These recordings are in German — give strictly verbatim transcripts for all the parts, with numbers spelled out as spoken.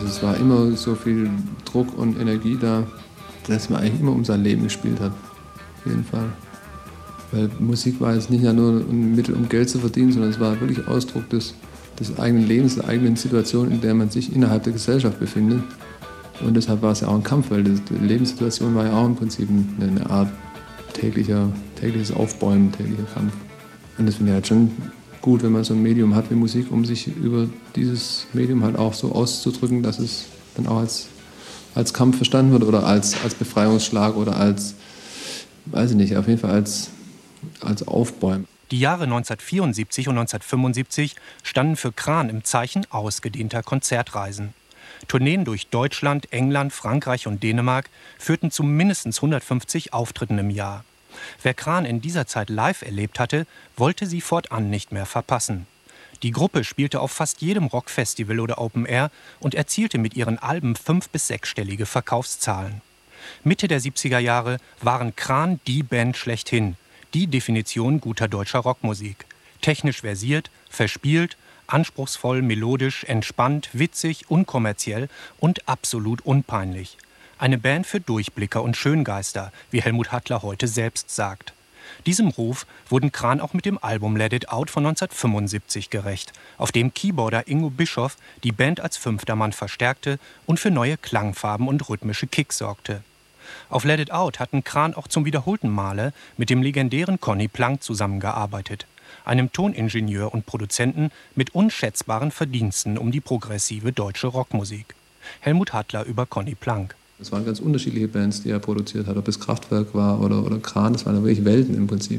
Also es war immer so viel Druck und Energie da, dass man eigentlich immer um sein Leben gespielt hat. Auf jeden Fall. Weil Musik war jetzt nicht nur ein Mittel, um Geld zu verdienen, sondern es war wirklich Ausdruck des, des eigenen Lebens, der eigenen Situation, in der man sich innerhalb der Gesellschaft befindet. Und deshalb war es ja auch ein Kampf, weil die Lebenssituation war ja auch im Prinzip eine Art täglicher, tägliches Aufbäumen, täglicher Kampf. Und das finde ich halt schon gut, wenn man so ein Medium hat wie Musik, um sich über dieses Medium halt auch so auszudrücken, dass es dann auch als, als Kampf verstanden wird oder als, als Befreiungsschlag oder als, weiß ich nicht, auf jeden Fall als, als Aufbäumen. Die Jahre neunzehnhundertvierundsiebzig und neunzehnhundertfünfundsiebzig standen für Kran im Zeichen ausgedehnter Konzertreisen. Tourneen durch Deutschland, England, Frankreich und Dänemark führten zu mindestens hundertfünfzig Auftritten im Jahr. Wer Kran in dieser Zeit live erlebt hatte, wollte sie fortan nicht mehr verpassen. Die Gruppe spielte auf fast jedem Rockfestival oder Open Air und erzielte mit ihren Alben fünf- bis sechsstellige Verkaufszahlen. Mitte der siebziger Jahre waren Kran die Band schlechthin, die Definition guter deutscher Rockmusik. Technisch versiert, verspielt, anspruchsvoll, melodisch, entspannt, witzig, unkommerziell und absolut unpeinlich. Eine Band für Durchblicker und Schöngeister, wie Helmut Hattler heute selbst sagt. Diesem Ruf wurden Kran auch mit dem Album Let It Out von neunzehnhundertfünfundsiebzig gerecht, auf dem Keyboarder Ingo Bischoff die Band als fünfter Mann verstärkte und für neue Klangfarben und rhythmische Kicks sorgte. Auf Let It Out hatten Kran auch zum wiederholten Male mit dem legendären Conny Plank zusammengearbeitet, einem Toningenieur und Produzenten mit unschätzbaren Verdiensten um die progressive deutsche Rockmusik. Helmut Hattler über Conny Plank. Es waren ganz unterschiedliche Bands, die er produziert hat, ob es Kraftwerk war oder, oder Kran, das waren wirklich Welten im Prinzip.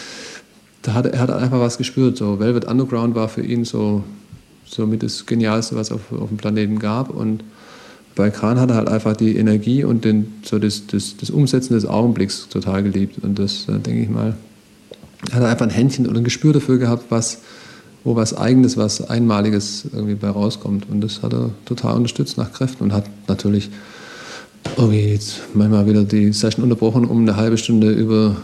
Da hat, er hat einfach was gespürt. So. Velvet Underground war für ihn so, so mit das Genialste, was es auf, auf dem Planeten gab. Und bei Kran hat er halt einfach die Energie und den, so das, das, das Umsetzen des Augenblicks total geliebt. Und das, äh, denke ich mal, hat er einfach ein Händchen oder ein Gespür dafür gehabt, was, wo was Eigenes, was Einmaliges irgendwie bei rauskommt. Und das hat er total unterstützt nach Kräften und hat natürlich irgendwie jetzt manchmal wieder die Session unterbrochen, um eine halbe Stunde über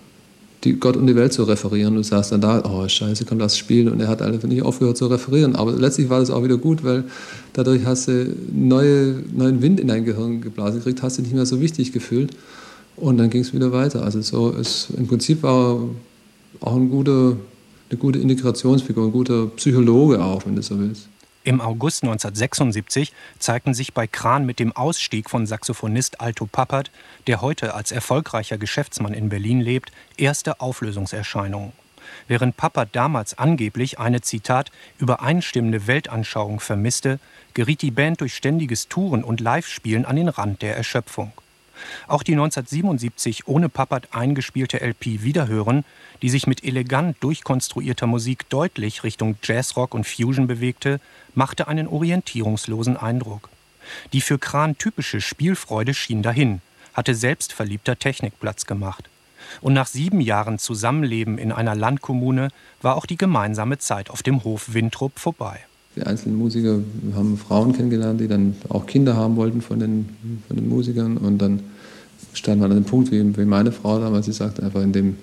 die Gott und die Welt zu referieren. Du saßt dann da, oh scheiße, komm, lass spielen. Und er hat einfach nicht aufgehört zu referieren. Aber letztlich war das auch wieder gut, weil dadurch hast du neue, neuen Wind in dein Gehirn geblasen gekriegt, hast du nicht mehr so wichtig gefühlt. Und dann ging es wieder weiter. Also so ist, im Prinzip war auch ein guter, eine gute Integrationsfigur, ein guter Psychologe auch, wenn du so willst. Im August neunzehnhundertsechsundsiebzig zeigten sich bei Kran mit dem Ausstieg von Saxophonist Alto Pappert, der heute als erfolgreicher Geschäftsmann in Berlin lebt, erste Auflösungserscheinungen. Während Pappert damals angeblich eine, Zitat, übereinstimmende Weltanschauung vermisste, geriet die Band durch ständiges Touren und Live-Spielen an den Rand der Erschöpfung. Auch die neunzehnhundertsiebenundsiebzig ohne Pappert eingespielte L P Wiederhören, die sich mit elegant durchkonstruierter Musik deutlich Richtung Jazzrock und Fusion bewegte, machte einen orientierungslosen Eindruck. Die für Kran typische Spielfreude schien dahin, hatte selbstverliebter Technik Platz gemacht. Und nach sieben Jahren Zusammenleben in einer Landkommune war auch die gemeinsame Zeit auf dem Hof Wintrup vorbei. Die einzelnen Musiker haben Frauen kennengelernt, die dann auch Kinder haben wollten von den, von den Musikern. Und dann stand man an dem Punkt, wie, wie meine Frau damals, sie sagte einfach, in dem,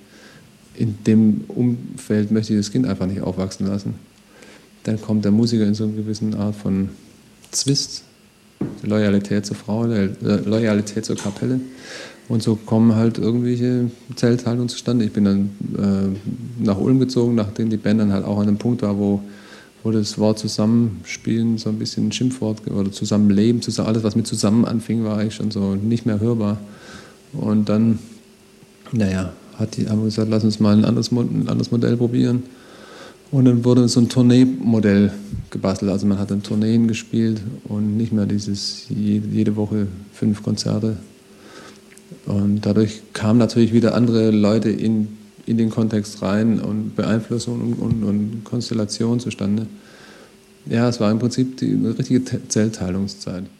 in dem Umfeld möchte ich das Kind einfach nicht aufwachsen lassen. Dann kommt der Musiker in so eine gewisse Art von Zwist, Loyalität zur Frau, Loyalität zur Kapelle. Und so kommen halt irgendwelche Zelthaltungen zustande. Ich bin dann äh, nach Ulm gezogen, nachdem die Band dann halt auch an einem Punkt war, wo wo das Wort Zusammenspielen so ein bisschen ein Schimpfwort oder Zusammenleben, zusammen, alles was mit zusammen anfing, war eigentlich schon so nicht mehr hörbar. Und dann, naja, hat die, haben wir gesagt, lass uns mal ein anderes, ein anderes Modell probieren. Und dann wurde so ein Tourneemodell gebastelt. Also man hat dann Tourneen gespielt und nicht mehr dieses jede Woche fünf Konzerte. Und dadurch kamen natürlich wieder andere Leute in in den Kontext rein und Beeinflussung und, und, und Konstellation zustande. Ja, es war im Prinzip die richtige Zellteilungszeit.